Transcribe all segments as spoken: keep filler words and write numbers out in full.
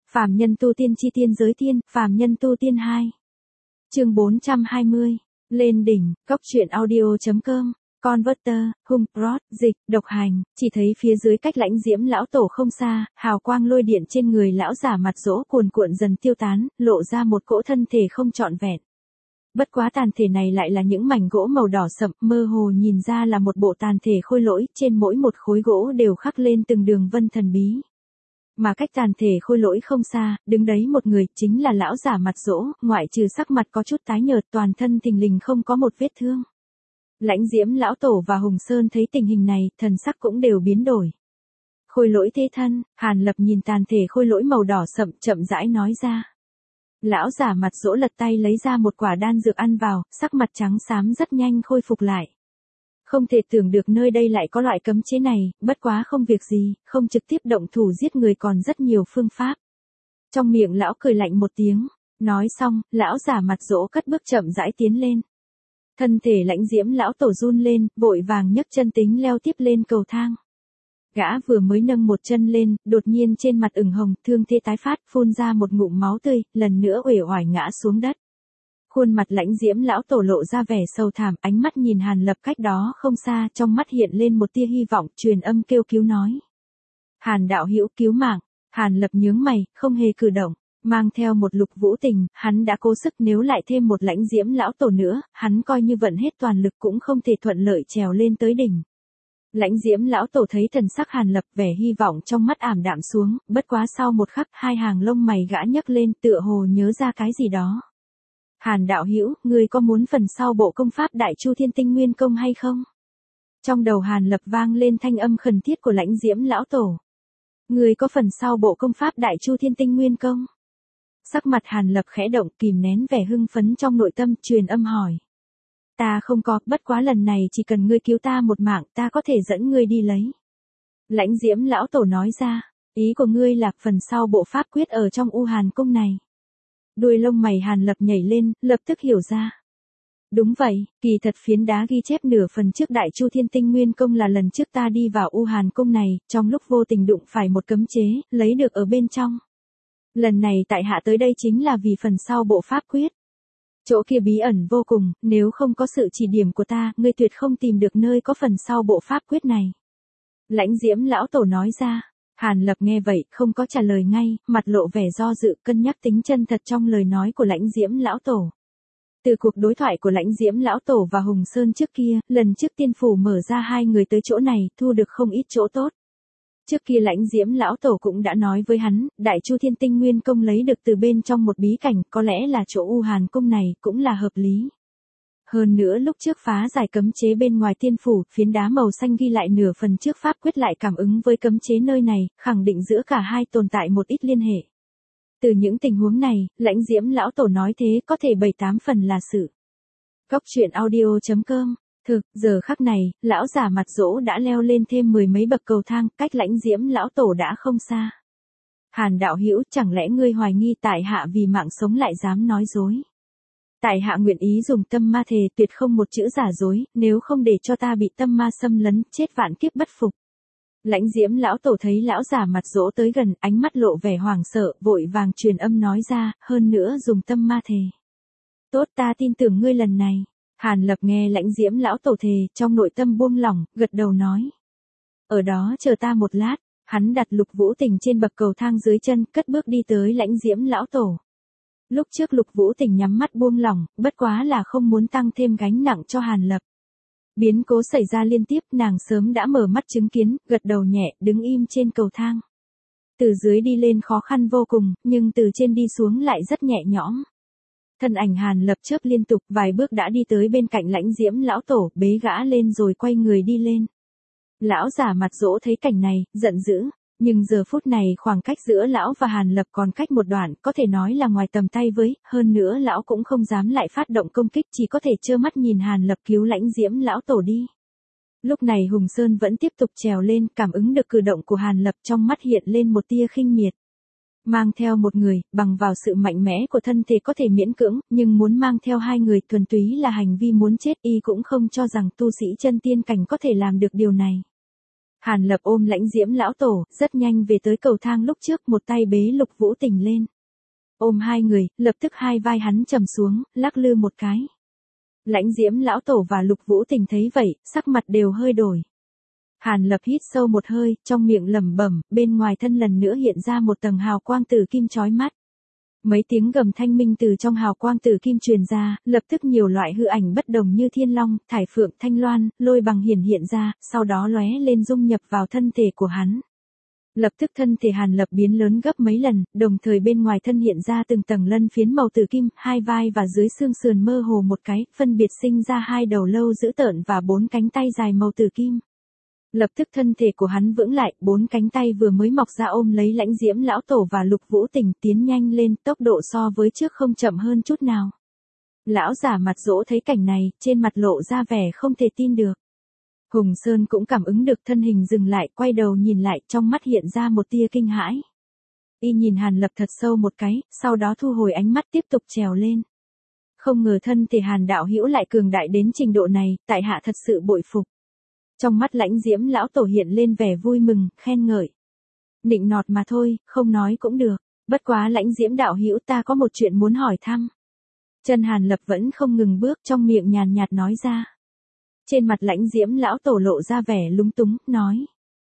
Phàm nhân tu tiên chi tiên giới tiên, phàm nhân tu tiên hai. Chương bốn trăm hai mươi. Lên đỉnh, cốc truyện audio chấm com. Converter, hung, rod, dịch, độc hành, chỉ thấy phía dưới cách Lãnh Diễm lão tổ không xa, hào quang lôi điện trên người lão giả mặt dỗ cuồn cuộn dần tiêu tán, lộ ra một cỗ thân thể không trọn vẹn. Bất quá tàn thể này lại là những mảnh gỗ màu đỏ sậm, mơ hồ nhìn ra là một bộ tàn thể khôi lỗi, trên mỗi một khối gỗ đều khắc lên từng đường vân thần bí. Mà cách tàn thể khôi lỗi không xa, đứng đấy một người, chính là lão giả mặt dỗ, ngoại trừ sắc mặt có chút tái nhợt, toàn thân thình lình không có một vết thương. Lãnh Diễm lão tổ và Hùng Sơn thấy tình hình này, thần sắc cũng đều biến đổi. Khôi lỗi thế thân, Hàn Lập nhìn tàn thể khôi lỗi màu đỏ sậm, chậm rãi nói ra. Lão giả mặt dỗ lật tay lấy ra một quả đan dược ăn vào, sắc mặt trắng xám rất nhanh khôi phục lại. Không thể tưởng được nơi đây lại có loại cấm chế này, bất quá không việc gì, không trực tiếp động thủ giết người còn rất nhiều phương pháp. Trong miệng lão cười lạnh một tiếng, nói xong, lão giả mặt dỗ cất bước chậm rãi tiến lên. Thân thể Lãnh Diễm lão tổ run lên, vội vàng nhấc chân tính leo tiếp lên cầu thang. Gã vừa mới nâng một chân lên, đột nhiên trên mặt ửng hồng, thương thế tái phát, phun ra một ngụm máu tươi, lần nữa uể oải ngã xuống đất. Khuôn mặt Lãnh Diễm lão tổ lộ ra vẻ sầu thảm, ánh mắt nhìn Hàn Lập cách đó không xa, trong mắt hiện lên một tia hy vọng, truyền âm kêu cứu nói. Hàn đạo hữu cứu mạng. Hàn Lập nhướng mày, không hề cử động, mang theo một Lục Vũ Tình, hắn đã cố sức, nếu lại thêm một Lãnh Diễm lão tổ nữa, hắn coi như vận hết toàn lực cũng không thể thuận lợi trèo lên tới đỉnh. Lãnh Diễm lão tổ thấy thần sắc Hàn Lập, vẻ hy vọng trong mắt ảm đạm xuống, bất quá sau một khắc, hai hàng lông mày gã nhấc lên, tựa hồ nhớ ra cái gì đó. Hàn đạo hữu, ngươi có muốn phần sau bộ công pháp Đại Chu Thiên Tinh Nguyên Công hay không? Trong đầu Hàn Lập vang lên thanh âm khẩn thiết của Lãnh Diễm lão tổ. Ngươi có phần sau bộ công pháp Đại Chu Thiên Tinh Nguyên Công? Sắc mặt Hàn Lập khẽ động, kìm nén vẻ hưng phấn trong nội tâm, truyền âm hỏi. Ta không có, bất quá lần này chỉ cần ngươi cứu ta một mạng, ta có thể dẫn ngươi đi lấy. Lãnh Diễm lão tổ nói ra, ý của ngươi là phần sau bộ pháp quyết ở trong U Hàn Cung này. Đuôi lông mày Hàn Lập nhảy lên, lập tức hiểu ra. Đúng vậy, kỳ thật phiến đá ghi chép nửa phần trước Đại Chu Thiên Tinh Nguyên Công là lần trước ta đi vào U Hàn Cung này, trong lúc vô tình đụng phải một cấm chế, lấy được ở bên trong. Lần này tại hạ tới đây chính là vì phần sau bộ pháp quyết. Chỗ kia bí ẩn vô cùng, nếu không có sự chỉ điểm của ta, ngươi tuyệt không tìm được nơi có phần sau bộ pháp quyết này. Lãnh Diễm lão tổ nói ra. Hàn Lập nghe vậy, không có trả lời ngay, mặt lộ vẻ do dự, cân nhắc tính chân thật trong lời nói của Lãnh Diễm lão tổ. Từ cuộc đối thoại của Lãnh Diễm lão tổ và Hùng Sơn trước kia, lần trước tiên phủ mở ra hai người tới chỗ này, thu được không ít chỗ tốt. Trước kia Lãnh Diễm lão tổ cũng đã nói với hắn, Đại Chu Thiên Tinh Nguyên Công lấy được từ bên trong một bí cảnh, có lẽ là chỗ U Hàn Cung này, cũng là hợp lý. Hơn nữa lúc trước phá giải cấm chế bên ngoài tiên phủ, phiến đá màu xanh ghi lại nửa phần trước pháp quyết lại cảm ứng với cấm chế nơi này, khẳng định giữa cả hai tồn tại một ít liên hệ. Từ những tình huống này, Lãnh Diễm lão tổ nói thế có thể bảy tám phần là sự. Cốc truyện audio chấm com. Thực, giờ khắc này, lão giả mặt dỗ đã leo lên thêm mười mấy bậc cầu thang, cách Lãnh Diễm lão tổ đã không xa. Hàn đạo hữu, chẳng lẽ ngươi hoài nghi tại hạ vì mạng sống lại dám nói dối? Tại hạ nguyện ý dùng tâm ma thề, tuyệt không một chữ giả dối, nếu không để cho ta bị tâm ma xâm lấn, chết vạn kiếp bất phục. Lãnh Diễm lão tổ thấy lão giả mặt dỗ tới gần, ánh mắt lộ vẻ hoảng sợ, vội vàng truyền âm nói ra, hơn nữa dùng tâm ma thề. Tốt, ta tin tưởng ngươi lần này. Hàn Lập nghe Lãnh Diễm lão tổ thề, trong nội tâm buông lỏng, gật đầu nói. Ở đó chờ ta một lát, hắn đặt Lục Vũ Tình trên bậc cầu thang dưới chân, cất bước đi tới Lãnh Diễm lão tổ. Lúc trước Lục Vũ Tình nhắm mắt buông lỏng, bất quá là không muốn tăng thêm gánh nặng cho Hàn Lập. Biến cố xảy ra liên tiếp, nàng sớm đã mở mắt chứng kiến, gật đầu nhẹ, đứng im trên cầu thang. Từ dưới đi lên khó khăn vô cùng, nhưng từ trên đi xuống lại rất nhẹ nhõm. Thân ảnh Hàn Lập chớp liên tục, vài bước đã đi tới bên cạnh Lãnh Diễm lão tổ, bế gã lên rồi quay người đi lên. Lão giả mặt dỗ thấy cảnh này, giận dữ. Nhưng giờ phút này khoảng cách giữa lão và Hàn Lập còn cách một đoạn, có thể nói là ngoài tầm tay với, hơn nữa lão cũng không dám lại phát động công kích, chỉ có thể trơ mắt nhìn Hàn Lập cứu Lãnh Diễm lão tổ đi. Lúc này Hùng Sơn vẫn tiếp tục trèo lên, cảm ứng được cử động của Hàn Lập, trong mắt hiện lên một tia khinh miệt. Mang theo một người, bằng vào sự mạnh mẽ của thân thể có thể miễn cưỡng, nhưng muốn mang theo hai người thuần túy là hành vi muốn chết, y cũng không cho rằng tu sĩ chân tiên cảnh có thể làm được điều này. Hàn Lập ôm Lãnh Diễm lão tổ, rất nhanh về tới cầu thang lúc trước, một tay bế Lục Vũ Tình lên. Ôm hai người, lập tức hai vai hắn trầm xuống, lắc lư một cái. Lãnh Diễm lão tổ và Lục Vũ Tình thấy vậy, sắc mặt đều hơi đổi. Hàn Lập hít sâu một hơi, trong miệng lẩm bẩm, bên ngoài thân lần nữa hiện ra một tầng hào quang tử kim chói mắt. Mấy tiếng gầm thanh minh từ trong hào quang tử kim truyền ra, lập tức nhiều loại hư ảnh bất đồng như thiên long, thải phượng, thanh loan, lôi bằng hiển hiện ra, sau đó lóe lên dung nhập vào thân thể của hắn. Lập tức thân thể Hàn Lập biến lớn gấp mấy lần, đồng thời bên ngoài thân hiện ra từng tầng lân phiến màu tử kim, hai vai và dưới xương sườn mơ hồ một cái, phân biệt sinh ra hai đầu lâu dữ tợn và bốn cánh tay dài màu tử kim. Lập tức thân thể của hắn vững lại, bốn cánh tay vừa mới mọc ra ôm lấy Lãnh Diễm lão tổ và Lục Vũ Tình, tiến nhanh lên, tốc độ so với trước không chậm hơn chút nào. Lão giả mặt dỗ thấy cảnh này, trên mặt lộ ra vẻ không thể tin được. Hùng Sơn cũng cảm ứng được thân hình dừng lại, quay đầu nhìn lại, trong mắt hiện ra một tia kinh hãi. Y nhìn Hàn Lập thật sâu một cái, sau đó thu hồi ánh mắt tiếp tục trèo lên. Không ngờ thân thể Hàn đạo hữu lại cường đại đến trình độ này, tại hạ thật sự bội phục. Trong mắt Lãnh Diễm lão tổ hiện lên vẻ vui mừng, khen ngợi. Nịnh nọt mà thôi, không nói cũng được, bất quá Lãnh Diễm đạo hữu ta có một chuyện muốn hỏi thăm. Chân Hàn Lập vẫn không ngừng bước, trong miệng nhàn nhạt nói ra. Trên mặt Lãnh Diễm lão tổ lộ ra vẻ lúng túng, nói.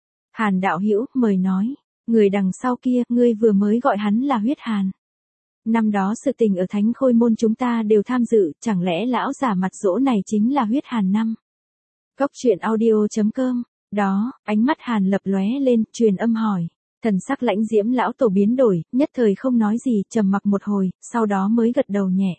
Hàn đạo hữu, mời nói, người đằng sau kia, ngươi vừa mới gọi hắn là Huyết Hàn. Năm đó sự tình ở Thánh Khôi Môn chúng ta đều tham dự, chẳng lẽ lão giả mặt dỗ này chính là Huyết Hàn năm? Cốc truyện audio chấm com, đó, ánh mắt Hàn Lập lóe lên, truyền âm hỏi. Thần sắc Lãnh Diễm lão tổ biến đổi, nhất thời không nói gì, trầm mặc một hồi, sau đó mới gật đầu nhẹ.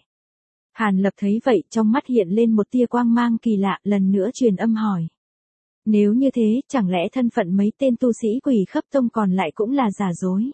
Hàn Lập thấy vậy, trong mắt hiện lên một tia quang mang kỳ lạ, lần nữa truyền âm hỏi. Nếu như thế, chẳng lẽ thân phận mấy tên tu sĩ Quỷ Khấp Tông còn lại cũng là giả dối?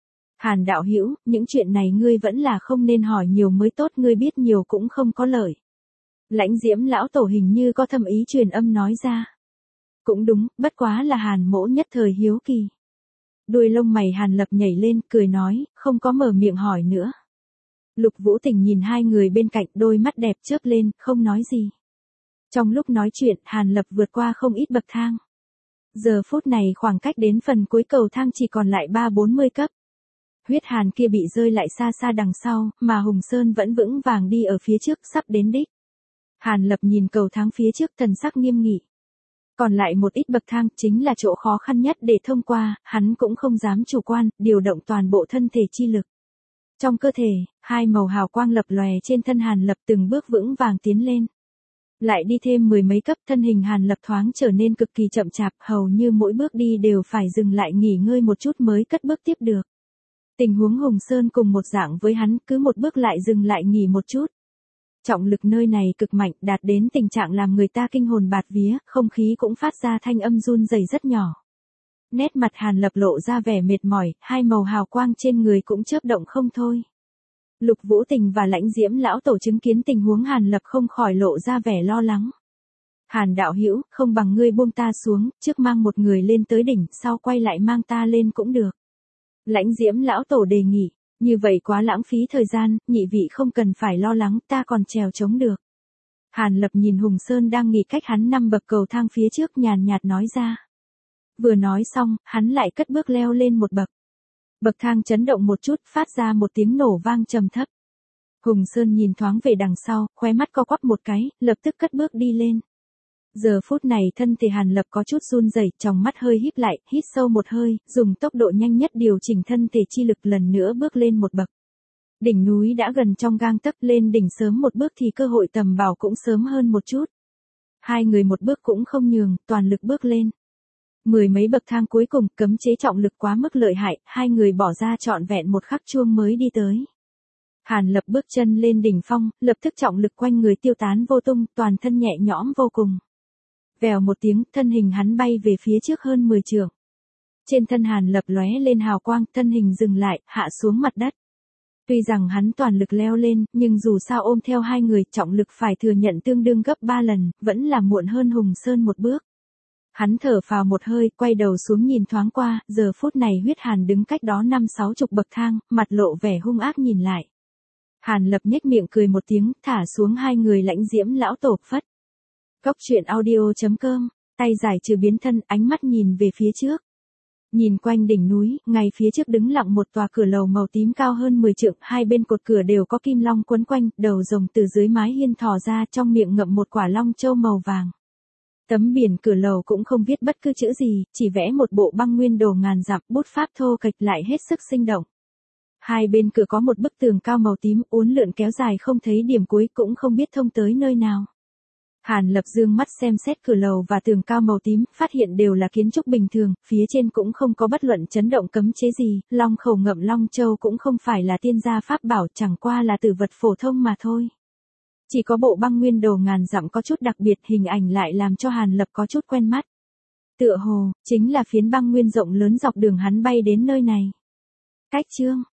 Hàn đạo hữu, những chuyện này ngươi vẫn là không nên hỏi nhiều mới tốt, ngươi biết nhiều cũng không có lợi. Lãnh Diễm lão tổ hình như có thâm ý truyền âm nói ra. Cũng đúng, bất quá là Hàn mỗ nhất thời hiếu kỳ. Đuôi lông mày Hàn Lập nhảy lên, cười nói, không có mở miệng hỏi nữa. Lục Vũ Tình nhìn hai người bên cạnh, đôi mắt đẹp chớp lên, không nói gì. Trong lúc nói chuyện, Hàn Lập vượt qua không ít bậc thang. Giờ phút này khoảng cách đến phần cuối cầu thang chỉ còn lại ba bốn mươi cấp. Huyết Hàn kia bị rơi lại xa xa đằng sau, mà Hùng Sơn vẫn vững vàng đi ở phía trước, sắp đến đích. Hàn Lập nhìn cầu thang phía trước, thần sắc nghiêm nghị. Còn lại một ít bậc thang, chính là chỗ khó khăn nhất để thông qua, hắn cũng không dám chủ quan, điều động toàn bộ thân thể chi lực. Trong cơ thể, hai màu hào quang lập lòe trên thân Hàn Lập từng bước vững vàng tiến lên. Lại đi thêm mười mấy cấp, thân hình Hàn Lập thoáng trở nên cực kỳ chậm chạp, hầu như mỗi bước đi đều phải dừng lại nghỉ ngơi một chút mới cất bước tiếp được. Tình huống Hùng Sơn cùng một dạng với hắn, cứ một bước lại dừng lại nghỉ một chút. Trọng lực nơi này cực mạnh, đạt đến tình trạng làm người ta kinh hồn bạt vía, không khí cũng phát ra thanh âm run rẩy rất nhỏ. Nét mặt Hàn Lập lộ ra vẻ mệt mỏi, hai màu hào quang trên người cũng chớp động không thôi. Lục Vũ Tình và Lãnh Diễm lão tổ chứng kiến tình huống Hàn Lập không khỏi lộ ra vẻ lo lắng. Hàn đạo hữu, không bằng ngươi buông ta xuống, trước mang một người lên tới đỉnh, sau quay lại mang ta lên cũng được. Lãnh Diễm lão tổ đề nghị, như vậy quá lãng phí thời gian, nhị vị không cần phải lo lắng, ta còn trèo chống được. Hàn Lập nhìn Hùng Sơn đang nghỉ cách hắn năm bậc cầu thang phía trước, nhàn nhạt nói ra. Vừa nói xong, hắn lại cất bước leo lên một bậc. Bậc thang chấn động một chút, phát ra một tiếng nổ vang trầm thấp. Hùng Sơn nhìn thoáng về đằng sau, khóe mắt co quắp một cái, lập tức cất bước đi lên. Giờ phút này thân thể Hàn Lập có chút run rẩy, trong mắt hơi híp lại, hít sâu một hơi, dùng tốc độ nhanh nhất điều chỉnh thân thể chi lực lần nữa bước lên một bậc. Đỉnh núi đã gần trong gang tấc, lên đỉnh sớm một bước thì cơ hội tầm bảo cũng sớm hơn một chút. Hai người một bước cũng không nhường, toàn lực bước lên. Mười mấy bậc thang cuối cùng, cấm chế trọng lực quá mức lợi hại, hai người bỏ ra trọn vẹn một khắc chuông mới đi tới. Hàn Lập bước chân lên đỉnh phong, lập tức trọng lực quanh người tiêu tán vô tung, toàn thân nhẹ nhõm vô cùng. Vèo một tiếng, thân hình hắn bay về phía trước hơn mười trượng. Trên thân Hàn Lập lóe lên hào quang, thân hình dừng lại, hạ xuống mặt đất. Tuy rằng hắn toàn lực leo lên, nhưng dù sao ôm theo hai người, trọng lực phải thừa nhận tương đương gấp ba lần, vẫn là muộn hơn Hùng Sơn một bước. Hắn thở phào một hơi, quay đầu xuống nhìn thoáng qua, giờ phút này Huyết Hàn đứng cách đó năm sáu chục bậc thang, mặt lộ vẻ hung ác nhìn lại. Hàn Lập nhếch miệng cười một tiếng, thả xuống hai người Lãnh Diễm lão tổ phất. Cốc truyện audio chấm com tay giải trừ biến thân, ánh mắt nhìn về phía trước. Nhìn quanh đỉnh núi, ngay phía trước đứng lặng một tòa cửa lầu màu tím cao hơn mười trượng, hai bên cột cửa đều có kim long quấn quanh, đầu rồng từ dưới mái hiên thò ra, trong miệng ngậm một quả long châu màu vàng. Tấm biển cửa lầu cũng không viết bất cứ chữ gì, chỉ vẽ một bộ băng nguyên đồ ngàn dặm, bút pháp thô kệch lại hết sức sinh động. Hai bên cửa có một bức tường cao màu tím, uốn lượn kéo dài không thấy điểm cuối, cũng không biết thông tới nơi nào. Hàn Lập dương mắt xem xét cửa lầu và tường cao màu tím, phát hiện đều là kiến trúc bình thường, phía trên cũng không có bất luận chấn động cấm chế gì, long khẩu ngậm long châu cũng không phải là tiên gia pháp bảo, chẳng qua là tử vật phổ thông mà thôi. Chỉ có bộ băng nguyên đồ ngàn dặm có chút đặc biệt, hình ảnh lại làm cho Hàn Lập có chút quen mắt. Tựa hồ, chính là phiến băng nguyên rộng lớn dọc đường hắn bay đến nơi này. Cách chương